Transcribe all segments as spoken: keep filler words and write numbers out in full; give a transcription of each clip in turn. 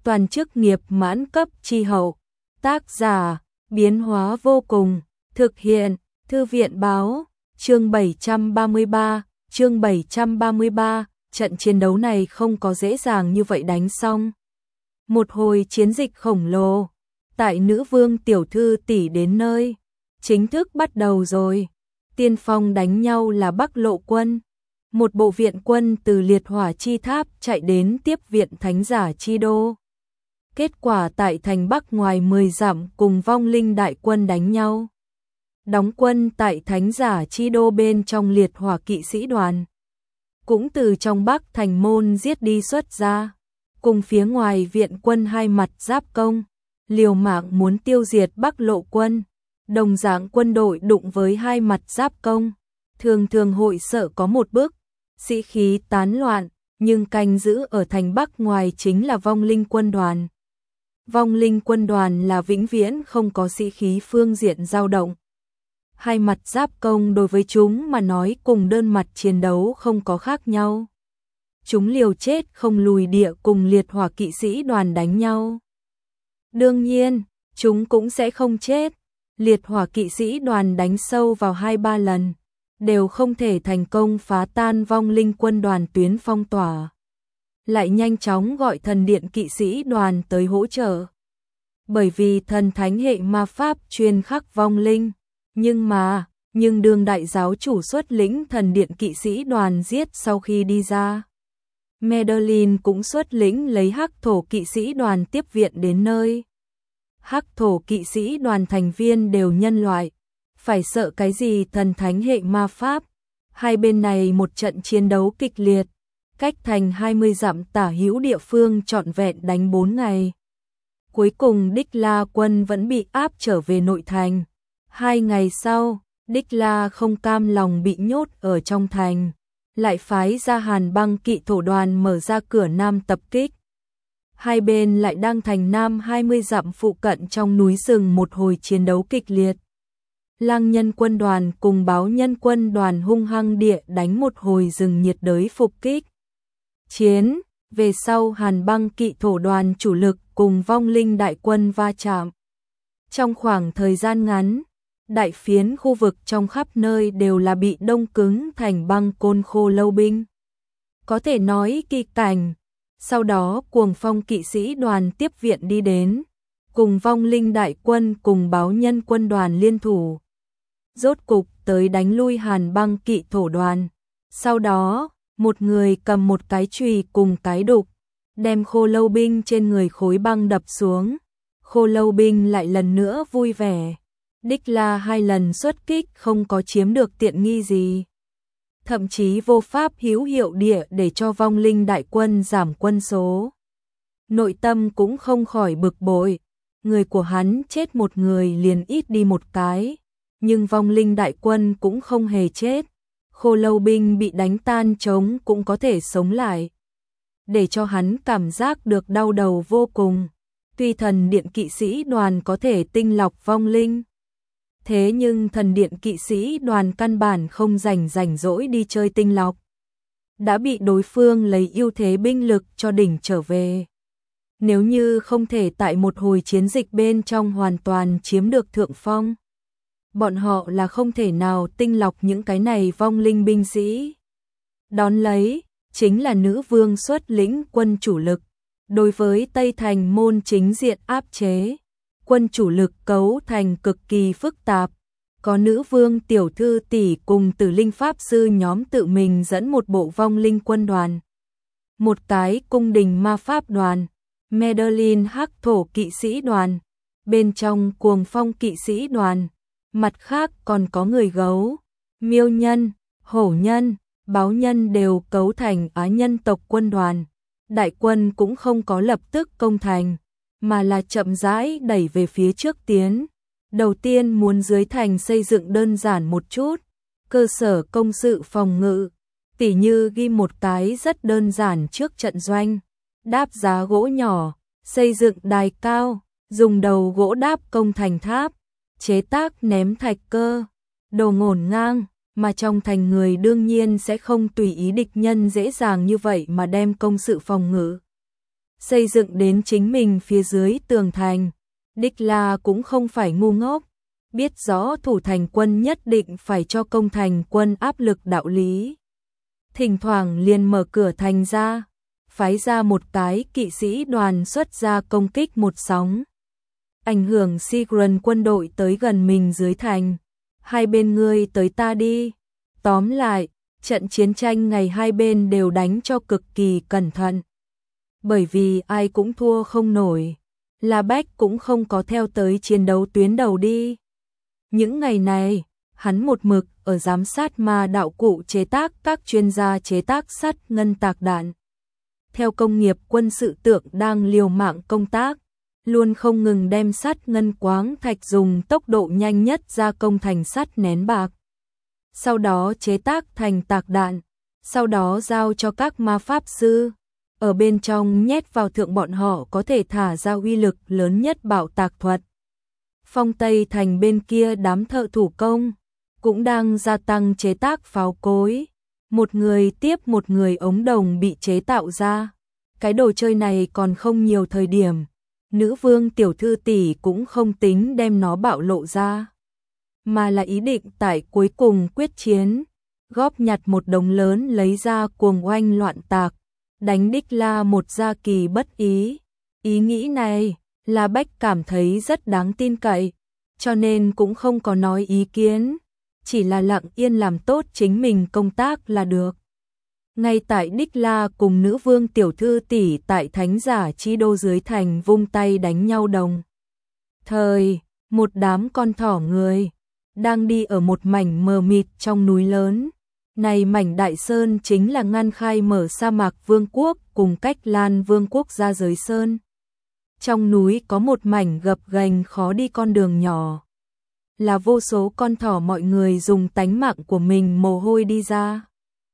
toàn chức nghiệp mãn cấp chi hậu. Tác giả, biến hóa vô cùng, thực hiện, Thư viện báo, chương bảy trăm ba mươi ba, chương bảy trăm ba mươi ba, trận chiến đấu này không có dễ dàng như vậy đánh xong. Một hồi chiến dịch khổng lồ, tại nữ vương tiểu thư tỷ đến nơi, chính thức bắt đầu rồi. Tiên phong đánh nhau là Bắc Lộ quân, một bộ viện quân từ liệt hỏa chi tháp chạy đến tiếp viện thánh giả chi đô. Kết quả tại thành Bắc ngoài mười dặm cùng vong linh đại quân đánh nhau. Đóng quân tại thánh giả chi đô bên trong liệt hỏa kỵ sĩ đoàn. Cũng từ trong Bắc thành môn giết đi xuất ra. Cùng phía ngoài viện quân hai mặt giáp công, liều mạng muốn tiêu diệt Bắc Lộ quân. Đồng dạng quân đội đụng với hai mặt giáp công, thường thường hội sợ có một bước, sĩ khí tán loạn, nhưng canh giữ ở thành Bắc ngoài chính là vong linh quân đoàn. Vong linh quân đoàn là vĩnh viễn không có sĩ khí phương diện dao động. Hai mặt giáp công đối với chúng mà nói cùng đơn mặt chiến đấu không có khác nhau. Chúng liều chết không lùi địa cùng liệt hỏa kỵ sĩ đoàn đánh nhau. Đương nhiên, chúng cũng sẽ không chết. Liệt hỏa kỵ sĩ đoàn đánh sâu vào hai ba lần, đều không thể thành công phá tan vong linh quân đoàn tuyến phong tỏa. Lại nhanh chóng gọi thần điện kỵ sĩ đoàn tới hỗ trợ. Bởi vì thần thánh hệ ma pháp chuyên khắc vong linh, nhưng mà, nhưng đường đại giáo chủ xuất lĩnh thần điện kỵ sĩ đoàn giết sau khi đi ra. Madeline cũng xuất lĩnh lấy hắc thổ kỵ sĩ đoàn tiếp viện đến nơi. Hắc thổ kỵ sĩ đoàn thành viên đều nhân loại, phải sợ cái gì thần thánh hệ ma pháp. Hai bên này một trận chiến đấu kịch liệt, cách thành hai mươi dặm tả hữu địa phương trọn vẹn đánh bốn ngày. Cuối cùng Đích La quân vẫn bị áp trở về nội thành. Hai ngày sau, Đích La không cam lòng bị nhốt ở trong thành, lại phái ra Hàn Băng kỵ thổ đoàn mở ra cửa nam tập kích. Hai bên lại đang thành nam hai mươi dặm phụ cận trong núi rừng một hồi chiến đấu kịch liệt. Lang nhân quân đoàn cùng báo nhân quân đoàn hung hăng địa đánh một hồi rừng nhiệt đới phục kích. Chiến, về sau Hàn Băng kỵ thổ đoàn chủ lực cùng vong linh đại quân va chạm. Trong khoảng thời gian ngắn, đại phiến khu vực trong khắp nơi đều là bị đông cứng thành băng côn khô lâu binh. Có thể nói kỳ cảnh. Sau đó cuồng phong kỵ sĩ đoàn tiếp viện đi đến, cùng vong linh đại quân cùng báo nhân quân đoàn liên thủ. Rốt cục tới đánh lui Hàn Băng kỵ thổ đoàn. Sau đó, một người cầm một cái chùy cùng cái đục, đem khô lâu binh trên người khối băng đập xuống. Khô lâu binh lại lần nữa vui vẻ. Đích La hai lần xuất kích không có chiếm được tiện nghi gì. Thậm chí vô pháp hữu hiệu địa để cho vong linh đại quân giảm quân số. Nội tâm cũng không khỏi bực bội, người của hắn chết một người liền ít đi một cái, nhưng vong linh đại quân cũng không hề chết. Khô lâu binh bị đánh tan trống cũng có thể sống lại, để cho hắn cảm giác được đau đầu vô cùng. Tuy thần điện kỵ sĩ đoàn có thể tinh lọc vong linh, thế nhưng thần điện kỵ sĩ đoàn căn bản không rảnh rảnh rỗi đi chơi tinh lọc. Đã bị đối phương lấy ưu thế binh lực cho đỉnh trở về. Nếu như không thể tại một hồi chiến dịch bên trong hoàn toàn chiếm được thượng phong, bọn họ là không thể nào tinh lọc những cái này vong linh binh sĩ. Đón lấy, chính là nữ vương xuất lĩnh quân chủ lực. Đối với Tây Thành môn chính diện áp chế, quân chủ lực cấu thành cực kỳ phức tạp. Có nữ vương tiểu thư tỷ cùng tử linh pháp sư nhóm tự mình dẫn một bộ vong linh quân đoàn. Một cái cung đình ma pháp đoàn, Madeline hắc thổ kỵ sĩ đoàn, bên trong cuồng phong kỵ sĩ đoàn. Mặt khác còn có người gấu, miêu nhân, hổ nhân, báo nhân đều cấu thành á nhân tộc quân đoàn. Đại quân cũng không có lập tức công thành, mà là chậm rãi đẩy về phía trước tiến. Đầu tiên muốn dưới thành xây dựng đơn giản một chút, cơ sở công sự phòng ngự, tỉ như ghi một cái rất đơn giản trước trận doanh, đáp giá gỗ nhỏ, xây dựng đài cao, dùng đầu gỗ đáp công thành tháp, chế tác ném thạch cơ, đồ ngổn ngang, mà trong thành người đương nhiên sẽ không tùy ý địch nhân dễ dàng như vậy mà đem công sự phòng ngự xây dựng đến chính mình phía dưới tường thành. Đích La cũng không phải ngu ngốc, biết rõ thủ thành quân nhất định phải cho công thành quân áp lực đạo lý. Thỉnh thoảng liền mở cửa thành ra, phái ra một cái kỵ sĩ đoàn xuất ra công kích một sóng. Ảnh hưởng Sigrun quân đội tới gần mình dưới thành. Hai bên ngươi tới ta đi. Tóm lại, trận chiến tranh ngày hai bên đều đánh cho cực kỳ cẩn thận. Bởi vì ai cũng thua không nổi. La Bách cũng không có theo tới chiến đấu tuyến đầu đi. Những ngày này, hắn một mực ở giám sát ma đạo cụ chế tác các chuyên gia chế tác sắt ngân tạc đạn. Theo công nghiệp quân sự tượng đang liều mạng công tác, luôn không ngừng đem sắt ngân quáng thạch dùng tốc độ nhanh nhất gia công thành sắt nén bạc. Sau đó chế tác thành tạc đạn, sau đó giao cho các ma pháp sư. Ở bên trong nhét vào thượng bọn họ có thể thả ra uy lực lớn nhất bạo tạc thuật. Phong Tây thành bên kia đám thợ thủ công cũng đang gia tăng chế tác pháo cối. Một người tiếp một người ống đồng bị chế tạo ra. Cái đồ chơi này còn không nhiều thời điểm. Nữ vương tiểu thư tỷ cũng không tính đem nó bạo lộ ra. Mà là ý định tại cuối cùng quyết chiến. Góp nhặt một đống lớn lấy ra cuồng oanh loạn tạc. Đánh Đích La một gia kỳ bất ý. Ý nghĩ này, La Bách cảm thấy rất đáng tin cậy. Cho nên cũng không có nói ý kiến. Chỉ là lặng yên làm tốt chính mình công tác là được. Ngay tại Đích La cùng nữ vương tiểu thư tỷ tại thánh giả chi đô dưới thành vung tay đánh nhau đồng. Thời, một đám con thỏ người, đang đi ở một mảnh mờ mịt trong núi lớn. Này mảnh đại sơn chính là ngăn khai mở sa mạc vương quốc cùng cách Lan vương quốc ra giới sơn. Trong núi có một mảnh gập ghềnh khó đi con đường nhỏ. Là vô số con thỏ mọi người dùng tánh mạng của mình mồ hôi đi ra.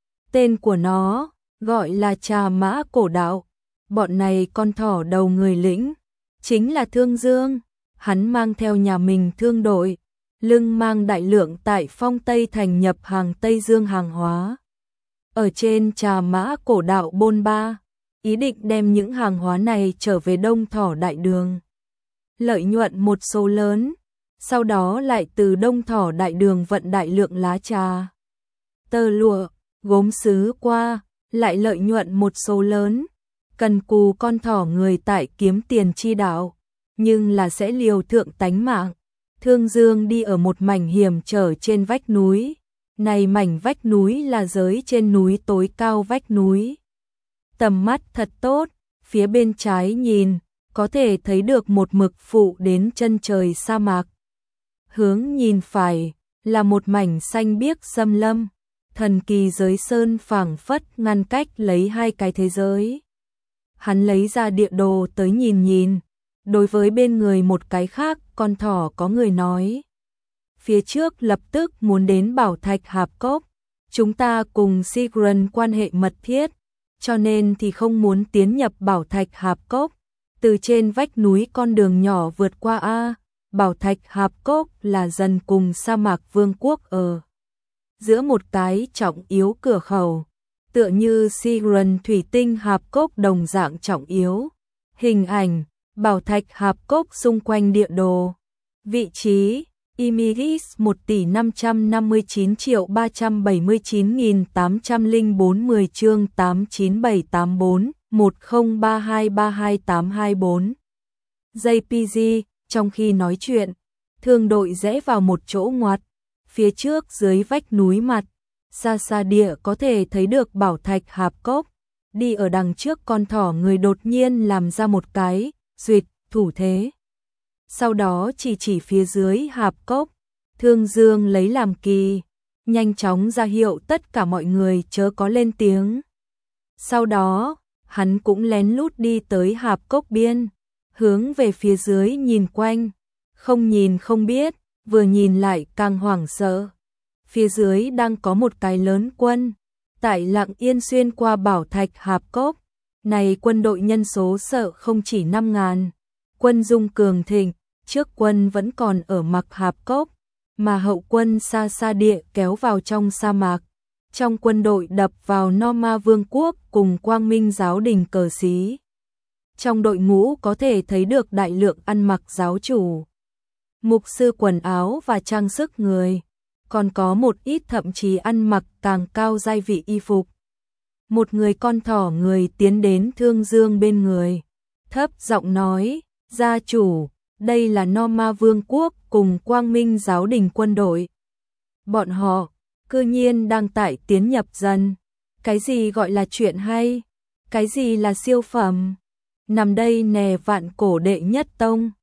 Tên của nó gọi là Trà Mã Cổ Đạo. Bọn này con thỏ đầu người lĩnh chính là Thương Dương. Hắn mang theo nhà mình thương đội, lưng mang đại lượng tại Phong Tây thành nhập hàng Tây Dương hàng hóa. Ở trên Trà Mã Cổ Đạo bôn ba, ý định đem những hàng hóa này trở về Đông Thỏ Đại Đường. Lợi nhuận một số lớn, sau đó lại từ Đông Thỏ Đại Đường vận đại lượng lá trà, tơ lụa, gốm sứ qua, lại lợi nhuận một số lớn. Cần cù con thỏ người tại kiếm tiền chi đạo, nhưng là sẽ liều thượng tánh mạng. Thương Dương đi ở một mảnh hiểm trở trên vách núi. Này mảnh vách núi là giới trên núi tối cao vách núi. Tầm mắt thật tốt, phía bên trái nhìn, có thể thấy được một mực phụ đến chân trời sa mạc. Hướng nhìn phải, là một mảnh xanh biếc xâm lâm. Thần kỳ giới sơn phảng phất ngăn cách lấy hai cái thế giới. Hắn lấy ra địa đồ tới nhìn nhìn. Đối với bên người một cái khác, con thỏ có người nói. Phía trước lập tức muốn đến Bảo Thạch Hạp Cốc. Chúng ta cùng Sigrun quan hệ mật thiết, cho nên thì không muốn tiến nhập Bảo Thạch Hạp Cốc. Từ trên vách núi con đường nhỏ vượt qua A. Bảo Thạch Hạp Cốc là dần cùng sa mạc vương quốc ở giữa một cái trọng yếu cửa khẩu, tựa như Sigrun thủy tinh hạp cốc đồng dạng trọng yếu. Hình ảnh Bảo Thạch Hạp Cốc xung quanh địa đồ. Vị trí Imiris một tỷ năm trăm năm mươi chín triệu ba trăm bảy mươi chín nghìn tám trăm lẻ bốn mười chương tám chín bảy tám bốn một không ba hai ba hai tám hai bốn. gi pê giê, trong khi nói chuyện, thương đội rẽ vào một chỗ ngoặt. Phía trước dưới vách núi mặt, xa xa địa có thể thấy được Bảo Thạch Hạp Cốc. Đi ở đằng trước con thỏ người đột nhiên làm ra một cái duyệt thủ thế. Sau đó chỉ chỉ phía dưới hạp cốc. Thương Dương lấy làm kỳ, nhanh chóng ra hiệu tất cả mọi người chớ có lên tiếng. Sau đó, hắn cũng lén lút đi tới hạp cốc biên, hướng về phía dưới nhìn quanh. Không nhìn không biết, vừa nhìn lại càng hoảng sợ. Phía dưới đang có một cái lớn quân, tại lặng yên xuyên qua Bảo Thạch Hạp Cốc. Này quân đội nhân số sợ không chỉ năm ngàn. Quân dung cường thịnh, trước quân vẫn còn ở mặc hạp cốc, mà hậu quân xa xa địa kéo vào trong sa mạc. Trong quân đội đập vào Norma Vương quốc cùng Quang Minh giáo đình cờ xí. Trong đội ngũ có thể thấy được đại lượng ăn mặc giáo chủ, mục sư quần áo và trang sức người, còn có một ít thậm chí ăn mặc càng cao giai vị y phục. Một người con thỏ người tiến đến Thương Dương bên người, thấp giọng nói, gia chủ, đây là Norma Vương quốc cùng Quang Minh giáo đình quân đội. Bọn họ, cư nhiên đang tải tiến nhập dần. Cái gì gọi là chuyện hay? Cái gì là siêu phẩm? Nằm đây nè vạn cổ đệ nhất tông.